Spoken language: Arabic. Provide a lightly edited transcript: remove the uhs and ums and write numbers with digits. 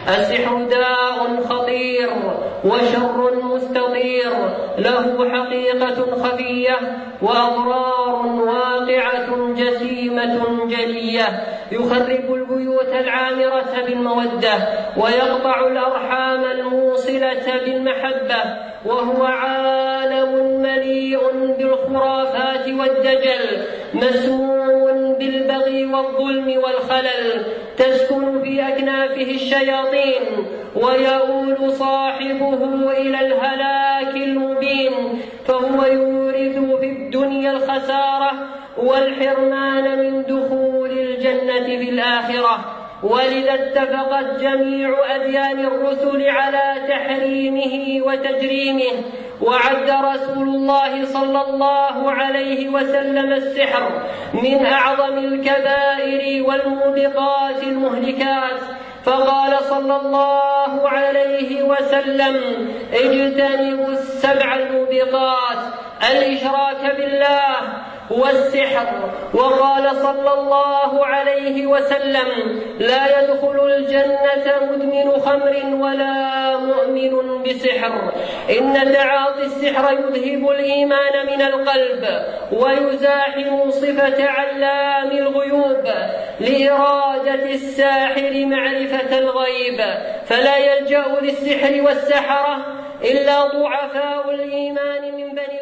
السحر داء خطير وشر مستطير، له حقيقة خفية وأضرار واقعة جسيمة جلية، يخرب البيوت العامرة بالمودة ويقطع الأرحام الموصلة بالمحبة، وهو عالم مليء بالخرافات والدجل، مسموم بالبغي والظلم والخلل، تسكن في أكنافه الشياطين ويؤول صاحبه إلى الهلاك المبين، فهو يورث في الدنيا الخسارة والحرمان من دخول الجنة في الآخرة. ولذا اتفقت جميع أديان الرسل على تحريمه وتجريمه، وعد رسول الله صلى الله عليه وسلم السحر من أعظم الكبائر والموبقات المهلكات، فقال صلى الله عليه وسلم: اجتنبوا السبع الموبقات، الإشراك بالله والسحر. وقال صلى الله عليه وسلم: لا يدخل الجنة مدمن خمر ولا مؤمن بسحر. إن تعاطي السحر يذهب الإيمان من القلب ويزاحم صفة علام الغيوب لإرادة الساحر معرفة الغيب، فلا يلجأ للسحر والسحرة إلا ضعفاء الإيمان من بني